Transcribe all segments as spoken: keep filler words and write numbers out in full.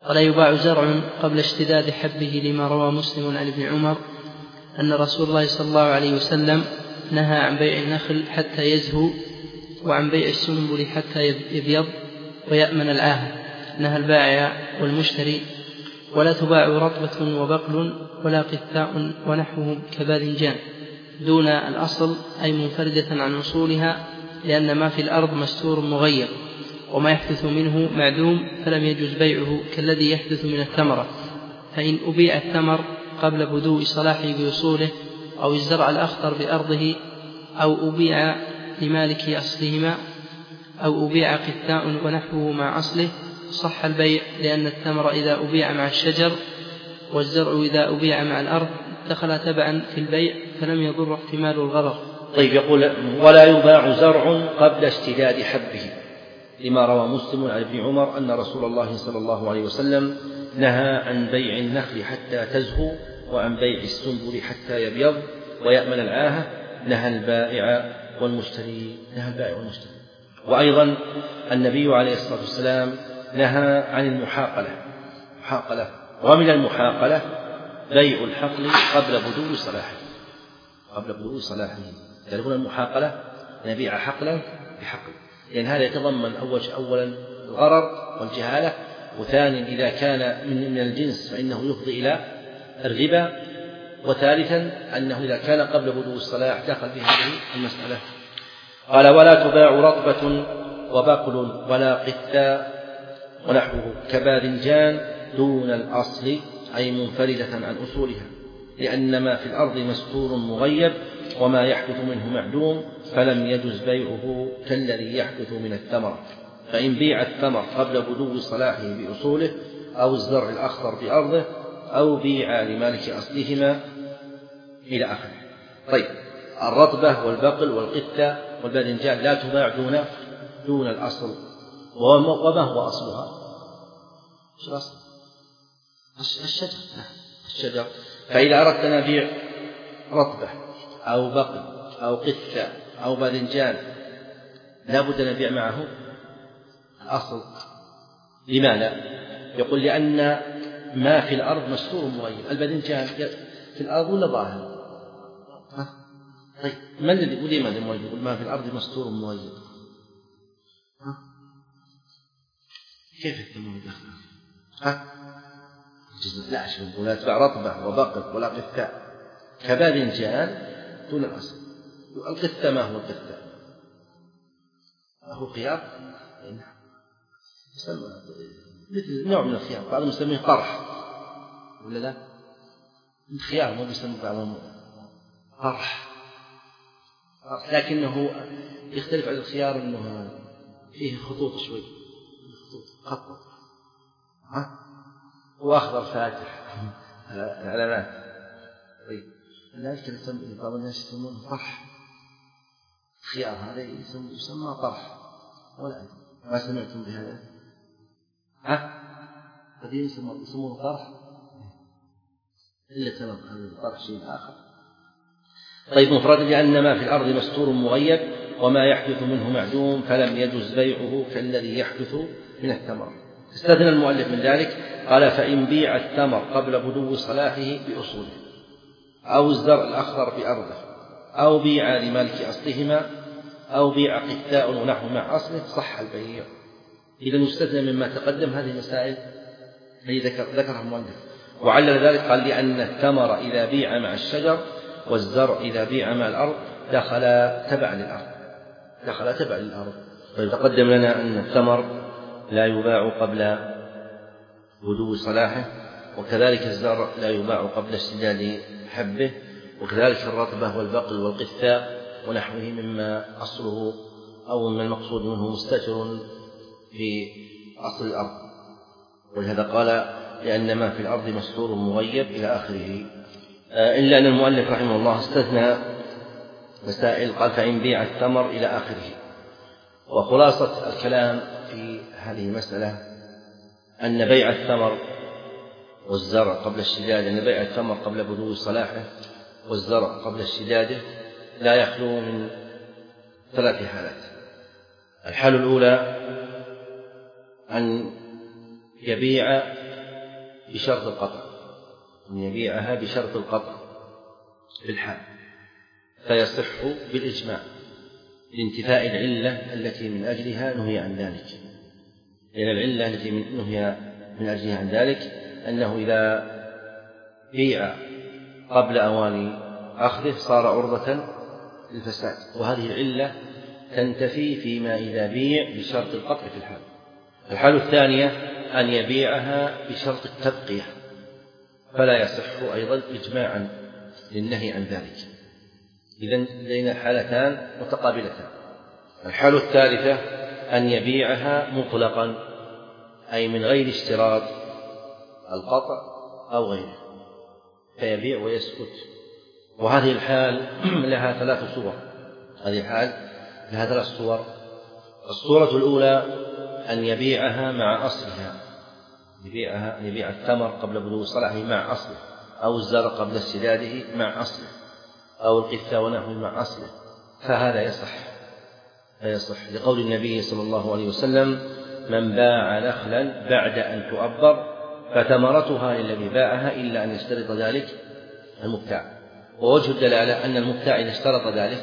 ولا يباع زرع قبل اشتداد حبه، لما روى مسلم عن ابن عمر أن رسول الله صلى الله عليه وسلم نهى عن بيع النخل حتى يزهو، وعن بيع السنبل حتى يبيض ويأمن العاهة، نهى البائع والمشتري. ولا تباع رطبة وبقل ولا قثاء ونحوه كباذنجان دون الأصل، أي منفردة عن أصولها، لأن ما في الأرض مستور مغير، وما يحدث منه معدوم فلم يجوز بيعه، كالذي يحدث من الثمرة. فإن أبيع الثمر قبل بدو صلاحه بأصوله، أو الزرع الأخضر بأرضه، أو أبيع لمالك أصلهما، أو أبيع قثاء ونحوه مع أصله، صح البيع، لأن الثمر إذا أبيع مع الشجر والزرع إذا أبيع مع الأرض دخل تبعا في البيع، فلم يضر احتمال الغرر. طيب، يقول ولا يباع زرع قبل اشتداد حبه، لما روى مسلم عن ابن عمر أن رسول الله صلى الله عليه وسلم نهى عن بيع النخل حتى تزهو، وعن بيع السنبل حتى يبيض ويأمن العاهة، نهى البائع والمشتري نهى البائع والمشتري. وأيضا النبي عليه الصلاة والسلام نهى عن المحاقلة محاقلة ومن المحاقلة بيع الحقل قبل بدو صلاحه قبل بدو صلاحه تعرفون المحاقلة نبيع حقلا بحقل، لأن هذا يتضمن أول أولا الغرر والجهالة، وثانيا إذا كان من الجنس فإنه يفضي إلى الربا، وثالثا أنه إذا كان قبل بدو الصلاح دخل في هذه المسألة. قال ولا تباع رطبة وبقل ولا قثاء ونحوه كباذنجان دون الأصل، أي منفردة عن أصولها، لأن ما في الأرض مستور مغيب، وما يحدث منه معدوم، فلم يجز بيعه كالذي يحدث من الثمر. فإن بيع الثمر قبل بدو صلاحه بأصوله، أو الزرع الأخضر بأرضه، أو بيع لمالك أصلهما إلى آخره. طيب، الرطبة والبقل والقثة والباذنجان لا تباع دون دون الأصل. وما هو أصلها؟ شو الأصل؟ الشجر. الشجر. فإذا أردت أن نبيع رطبة أو بقل أو قثة أو باذنجان لا بد أن نبيع معه الأصل. لماذا؟ يقول لأن ما في الأرض مستور مغير. الباذنجان في الأرض ولا ظاهر؟ طيب، من الذي يقول لماذا يقول ما في الأرض مستور مغير؟ كيف يتمون داخل؟ ها؟ لا شوف، ولا تباع رطبة وبقل ولا قثاء كباذنجان دون الأصل. القثة ما هو القثة؟ هو خيار، مثل نوع من الخيار، بعضهم يسميه طرح ولا لا؟ الخيار مو بيسميه بعضهم طرح، لكنه يختلف عن الخيار أنه فيه خطوط شوي، خطوط خطوط ها، وأخضر فاتح العلامات. طيب، لذلك بعض الناس يسمونه طرح. الخيار هذا يسمى طرح، ولا ما سمعتم بهذا؟ ها؟ قديم يسمونه طرح، إلا سبب هذا الطرح شيء آخر. طيب، مفرد لأن ما في الأرض مستور مغيب، وما يحدث منه معدوم، فلم يجز بيعه كالذي يحدث من الثمر. استثنى المؤلف من ذلك، قال فإن بيع الثمر قبل بدو صلاحه بأصوله، أو الزرع الأخضر بأرضه، أو بيع لمالك أصلهما، أو بيع قثاء ونحو مع أصله، صح البيع. إذا يستثنى مما تقدم هذه المسائل التي ذكر ذكرها المؤلف، وعلل ذلك قال لأن الثمر إذا بيع مع الشجر والزرع إذا بيع مع الأرض دخل تبع للأرض دخل تبع للأرض. ويتقدم لنا أن الثمر لا يباع قبل بدو صلاحه، وكذلك الزرع لا يباع قبل اشتداد حبه، وكذلك الرطبة والبقل والقثاء ونحوه مما أصله أو من المقصود منه مستتر في أصل الأرض. ولهذا قال لأن ما في الأرض مستور مغيب إلى آخره. إلا أن المؤلف رحمه الله استثنى مسائل، قال فإن بيع الثمر إلى آخره. وخلاصة الكلام في هذه المسألة أن بيع الثمر والزرع قبل الشداد أن بيع الثمر قبل بدو صلاحه والزرع قبل اشتداده لا يخلو من ثلاث حالات. الحالة الأولى أن يبيع بشرط القطع، أن يبيعها بشرط القطع في الحال، فيصح بالإجماع لانتفاء العلة التي من أجلها نهي عن ذلك. لأن العلة التي نهي من أجلها عن ذلك أنه إذا بيع قبل أوان أخذه صار عرضة للفساد، وهذه العلة تنتفي فيما إذا بيع بشرط القطع في الحال. الحالة الثانية أن يبيعها بشرط التبقية، فلا يصح أيضا إجماعا للنهي عن ذلك. إذن لدينا حالتان متقابلتان. الحالة الثالثة أن يبيعها مطلقا، أي من غير اشتراط القطع أو غيره، فيبيع ويسكت. وهذه الحال لها ثلاث صور. هذه الحال لها ثلاث صور. الصورة الأولى أن يبيعها مع أصلها، يبيعها أن يبيع التمر قبل بلوغ صلاحه مع أصله، أو الزرع قبل استداده مع أصله، أو القثة ونحوه مع أصله، فهذا يصح فيصح لقول النبي صلى الله عليه وسلم: من باع نخلا بعد أن تؤبر فثمرتها للذي باعها إلا أن يشترط ذلك المبتاع. ووجه الدلالة أن المبتاع إذا اشترط ذلك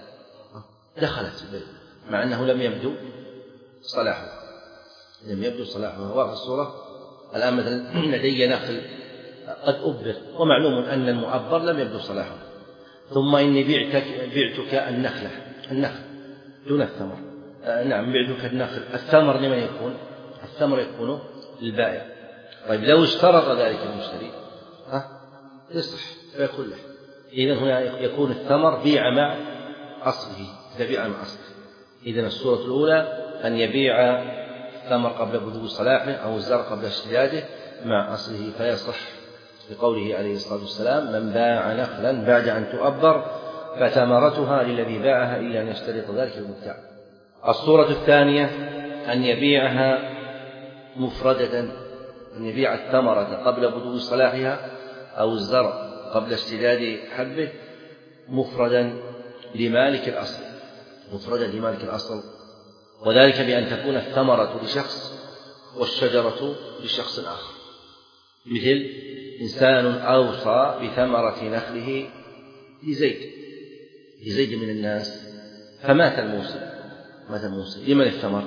دخلت البيع، مع أنه لم يبدو صلاحه لم يبدو صلاحه هو الصورة. الآن مثلا لدي نخل قد أبر، ومعلوم أن المؤبر لم يبدو صلاحه، ثم إني بعتك, بعتك النخلة النخل دون الثمر. آه نعم بعتك النخل، الثمر لمن يكون؟ الثمر يكون للبائع. طيب لو اشترط ذلك المشتري ها يصح فيكون له. إذن هنا يكون الثمر بيع مع أصله، بيع مع أصله. إذن الصورة الأولى أن يبيع الثمر قبل بلوغ صلاحه أو الزرع قبل اشتداده مع أصله، فيصح بقوله عليه الصلاة والسلام: من باع نخلا بعد أن تؤبر فثمرتها للذي باعها إلا أن يشترط ذلك المبتاع. الصورة الثانية أن يبيعها مفردة، أن يبيع الثمرة قبل بلوغ صلاحها أو الزرع قبل اشتداد حبه مفردا لمالك الأصل، مفردا لمالك الأصل، وذلك بأن تكون الثمرة لشخص والشجرة لشخص آخر. مثل إنسان أوصى بثمرة نخله لزيد لزيد من الناس، فمات الموصي مات الموصي لمن الثمر؟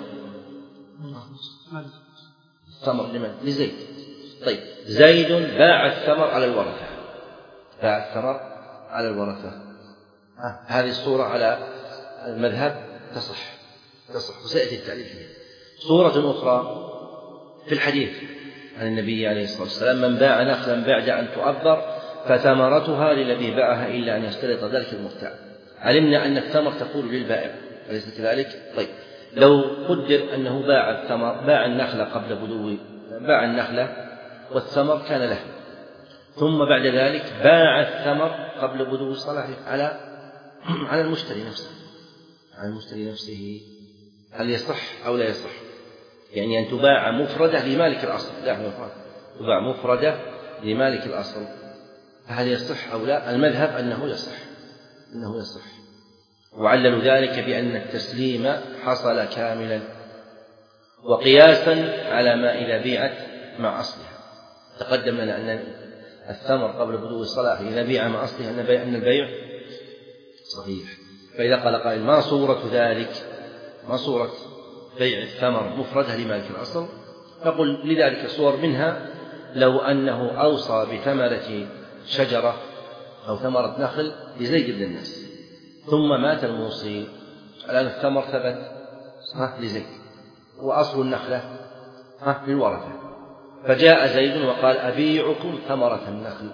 الثمر لمن؟ لزيد. طيب زيد باع الثمر على الورثة، باع الثمر على الورثة. آه. هذه الصورة على المذهب تصح تصح وسيأتي التعليل فيها. صورة أخرى في الحديث عن النبي عليه الصلاة والسلام: من باع نخلا بعد أن تؤبر فثمرتها للذي باعها إلا أن يشترط ذلك المبتاع. علمنا أن الثمر تكون للبائع أليس كذلك؟ طيب لو قدر أنه باع الثمر باع النخلة قبل بلوغ باع النخلة والثمر كان له، ثم بعد ذلك باع الثمر قبل بلوغ صلاحه على على المشتري نفسه على المشتري نفسه، هل يصح أو لا يصح؟ يعني أن تباع مفردة لمالك الأصل، لا تباع مفردة لمالك الأصل، هل يصح أو لا؟ المذهب أنه يصح أنه يصح وعللوا ذلك بأن التسليم حصل كاملا، وقياسا على ما إذا بيعت مع أصلها. تقدم لنا أن الثمر قبل بلوغ صلاحه إذا بيع مع أصلها أن البيع صحيح. فإذا قال قائل: ما صورة ذلك؟ ما صورة بيع الثمر مفردة لمالك الأصل؟ نقول لذلك صور، منها لو أنه أوصى بثمرة شجرة أو ثمرة نخل لزيد بن الناس، ثم مات الموصي، الآن الثمر ثبت لزيد وأصل النخلة للورثة، فجاء زيد وقال: أبيعكم ثمرة النخل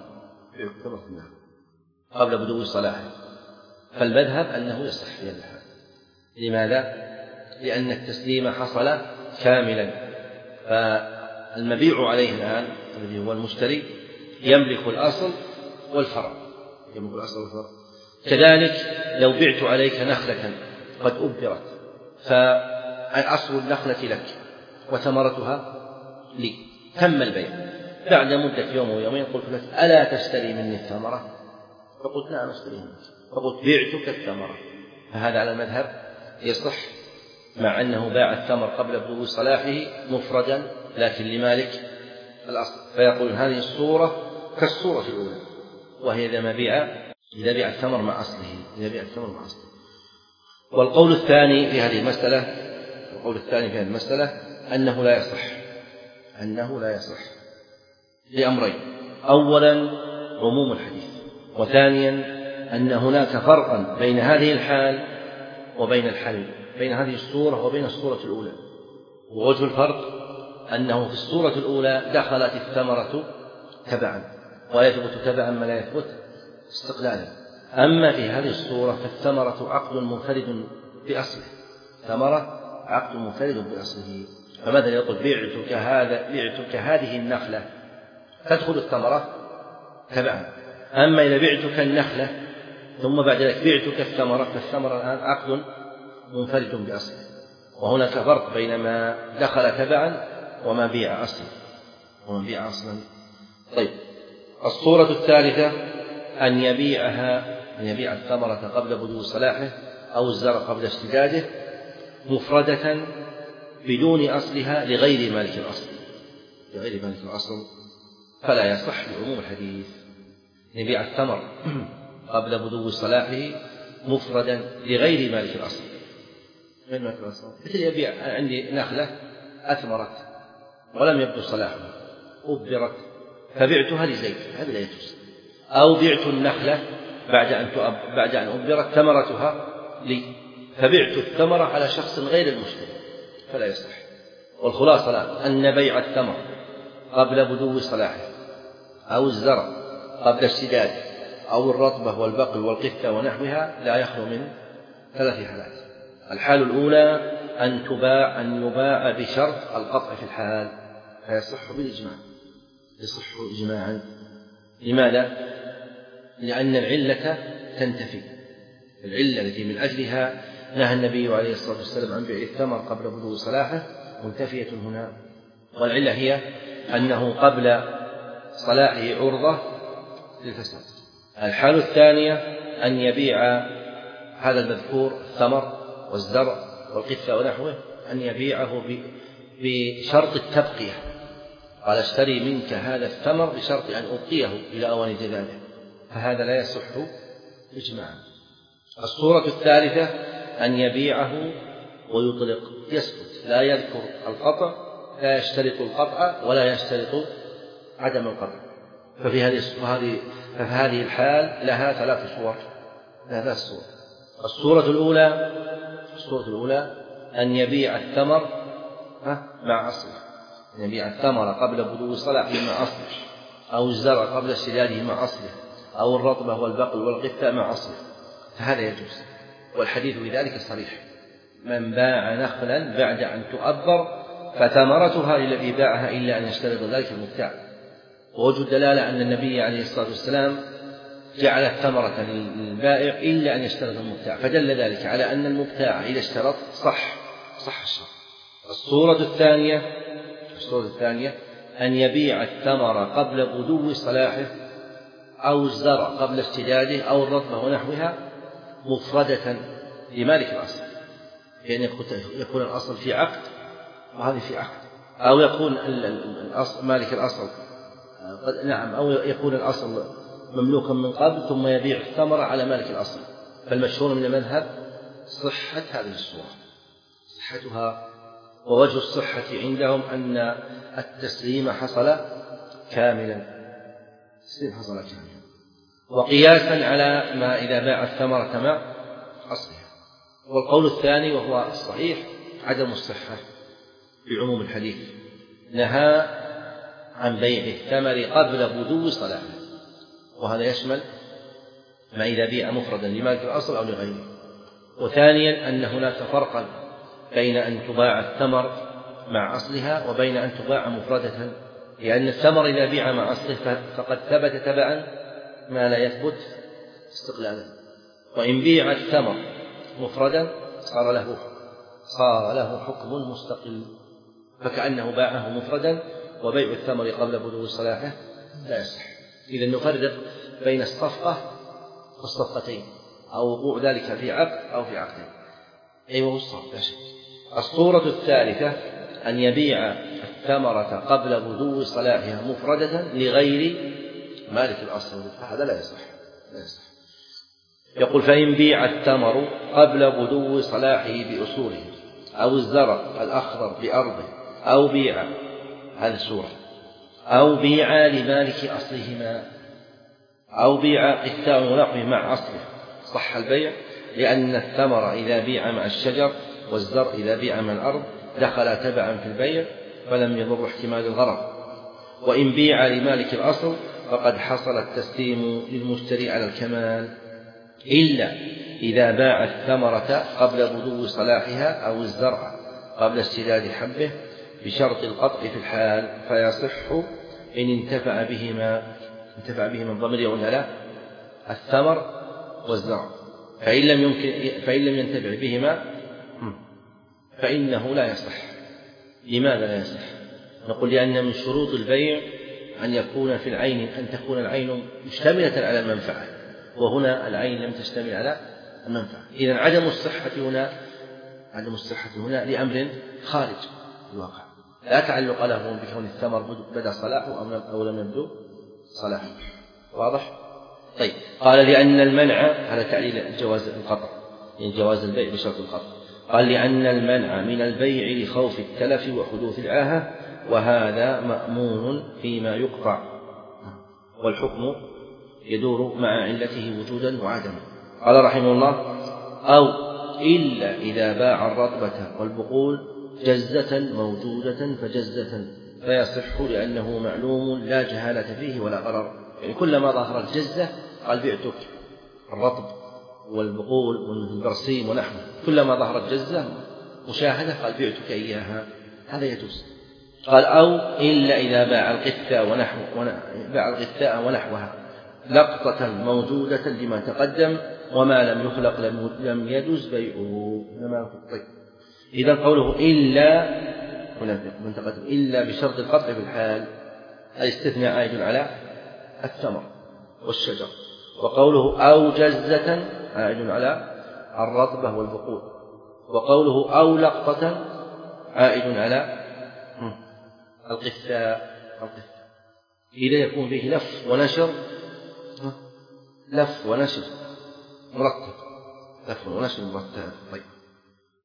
قبل بدو صلاحه، فالمذهب أنه يصح في هذا الحال. لماذا؟ لأن التسليم حصل كاملا، فالمبيع عليه الآن الذي هو المشتري يملك الأصل والفرع يملك الأصل والفرع. كذلك لو بعت عليك نخلة قد أبرت، فالأصل النخلة لك وثمرتها لي، تم البيع. بعد مدة يوم ويومين قلت لك: ألا تشتري مني الثمرة؟ فقلت: نعم أشتري منك. فقلت: بعتك الثمرة، فهذا على المذهب يصح، مع أنه باع الثمر قبل بلوغ صلاحه مفردا لكن لمالك الأصل، فيقول هذه الصورة كالصورة الأولى، وهي إذا ما بيع إذا بيع الثمر مع أصله إذا بيع الثمر مع أصله. والقول الثاني في هذه المسألة القول الثاني في هذه المسألة أنه لا يصح أنه لا يصح لأمرين: أولا عموم الحديث، وثانيا أن هناك فرقا بين هذه الحال وبين الحال بين هذه الصورة وبين الصورة الأولى. ووجه الفرق أنه في الصورة الأولى دخلت الثمرة تبعا، ويثبت تبعا ما لا يثبت استقلالا. أما في هذه الصورة فالثمرة عقد منفرد بأصله ثمرة عقد منفرد بأصله. فمثلا يقول بعتك هذا بعتك هذه النخلة، تدخل الثمرة تبعا. أما إذا بعتك النخلة ثم بعد ذلك بعتك الثمرة، فالثمرة الآن عقد منفرد بأصله. وهناك فرق بين ما دخل تبعا وما بيع أصلا وما بيع أصلا. طيب، الصورة الثالثة أن يبيعها أن يبيع الثمرة قبل بدو صلاحه أو الزرع قبل اشتداده مفردة بدون أصلها لغير مالك الأصل لغير مالك الأصل فلا يصح لعموم الحديث. يبيع الثمر قبل بدو صلاحه مفردا لغير مالك الأصل من مالك الأصل. مثل يبيع عندي نخلة أثمرت ولم يبدو صلاحها، أبرت فبعتها لزيد، هذا لا يجوز. أو بعت النخلة بعد أن بعد أن أبرت ثمرتها لي، فبعت الثمرة على شخص غير المشتري، فلا يصح. والخلاصة الآن أن بيع الثمر قبل بدو صلاحه أو الزرع قبل اشتداده أو الرطبة والبقل والقثة ونحوها لا يخلو من ثلاث حالات. الحال الأولى أن تباع أن يباع بشرط القطع في الحال، فيصح بالإجماع يصح إجماعا. لماذا؟ لأن العلة تنتفي، العلة التي من أجلها نهى النبي عليه الصلاة والسلام عن بيع الثمر قبل بدو صلاحه منتفية هنا. والعلة هي أنه قبل صلاحه عرضة للفساد. الحال الثانية أن يبيع هذا المذكور الثمر والزرع والقثة ونحوه أن يبيعه بشرط التبقية، قال اشتري منك هذا الثمر بشرط أن أبقيه إلى أوان جذاذه، فهذا لا يصح إجماعا. الصورة الثالثة أن يبيعه ويطلق يسكت، لا يذكر القطع، لا يشترط القطع ولا يشترط عدم القطع. ففي هذه ففي هذه الحال لها ثلاث صور لها ثلاث صور. الصورة الأولى الصورة الأولى أن يبيع الثمر مع أصله، أن يبيع الثمر قبل بدو صلاحه مع أصله، أو الزرع قبل اشتداده مع أصله، أو الرطبة والبقل والقثة مع أصله، فهذا يجوز. والحديث بذلك صريح: من باع نخلا بعد أن تؤبر فثمرتها للذي باعها إلا أن يشترط ذلك المبتاع. ووجه الدلالة أن النبي عليه الصلاة والسلام جعل الثمرة للبائع إلا أن يشترط المبتاع، فدل ذلك على أن المبتاع إذا اشترط صح صح الشرط. الصورة الثانية الصورة الثانية أن يبيع الثمر قبل بدو صلاحه أو الزرع قبل اشتداده أو الرطبة ونحوها مفردة لمالك الأصل، يعني يكون الأصل في عقد وهذه في عقد، أو يكون الأصل مالك الأصل نعم أو يكون الأصل مملوكا من قبل ثم يبيع الثمرة على مالك الأصل. فالمشهور من المذهب صحة هذه الصورة صحتها، ووجه الصحة عندهم أن التسليم حصل كاملا التسليم حصل كاملا وقياسا على ما إذا باع الثمرة مع أصلها. والقول الثاني وهو الصحيح عدم الصحة بعموم الحديث، نهى عن بيع الثمر قبل بدو صلاحه، وهذا يشمل ما إذا بيع مفردا لمالك الأصل أو لغيره. وثانيا أن هناك فرقا بين أن تباع الثمر مع أصلها وبين أن تباع مفردة، لأن الثمر إذا بيع مع أصله فقد ثبت تبعا ما لا يثبت استقلالا، وإن بيع الثمر مفردا صار له صار له حكم مستقل، فكأنه باعه مفردا، وبيع الثمر قبل بدو صلاحه لا يصح. إذا نفرق بين الصفقة والصفقتين، أو وقوع ذلك في عقد أو في عقدين. أي وهو الصواب لا شك. الصورة الثالثة أن يبيع الثمرة قبل بدو صلاحها مفردة لغير مالك الأصل، هذا لا يصح. لا يصح. يقول فإن بيع التمر قبل بدو صلاحه بأصوله أو الزرع الأخضر بأرضه أو بيع، هذه السورة، أو بيع لمالك أصلهما، أو بيع قثاء ونحوه مع أصله، صح البيع، لأن الثمر إذا بيع مع الشجر والزرع إذا بيع مع الأرض دخل تبعا في البيع فلم يضر احتمال الغرر. وإن بيع لمالك الأصل فقد حصل التسليم للمشتري على الكمال، إلا إذا باع الثمرة قبل بدو صلاحها أو الزرع قبل اشتداد حبه بشرط القطع في الحال، فيصح إن انتفع بهما. انتفع بهما الضمير ولا لا؟ الثمر والزرع. فإن لم يمكن فإن لم ينتفع بهما فإنه لا يصح. لماذا لا يصح؟ نقول لأن من شروط البيع أن يكون في العين أن تكون العين مشتملة على المنفعة، وهنا العين لم تشتمل على المنفعة. إذن عدم الصحة هنا عدم الصحة هنا لأمر خارج الواقع، لا تعلق له بكون الثمر بدأ صلاحه أو لم يبدو صلاحه. واضح؟ طيب، قال لأن المنع، هذا تعليل جواز القطع، يعني جواز البيع بشرط القطع. قال لأن المنع من البيع لخوف التلف وحدوث العاهة، وهذا مأمون فيما يقطع، والحكم يدور مع علته وجودا وعدما. قال رحمه الله: أو إلا إذا باع الرطبة والبقول جزة موجودة فجزة، فيصح لأنه معلوم لا جهالة فيه ولا غرر. يعني كلما ظهرت جزة قال بعتك الرطب والبقول والبرسيم ونحوه، كلما ظهرت جزة مشاهدة قال بعتك إياها، هذا يجوز. قال: أو إلا إذا باع القثاء ونحو باع القثاء ونحوها لقطة موجودة لما تقدم، وما لم يخلق لم يجوز بيعه. طيب، إذا قوله إلا من تقدم إلا بشرط القطع في الحال، الاستثناء عائد على الثمر والشجر، وقوله أو جزة عائد على الرطبة والبقول، وقوله أو لقطة عائد على القثاء. إذا يكون فيه لف ونشر، لف ونشر مرتب، لف ونشر مرتب. طيب.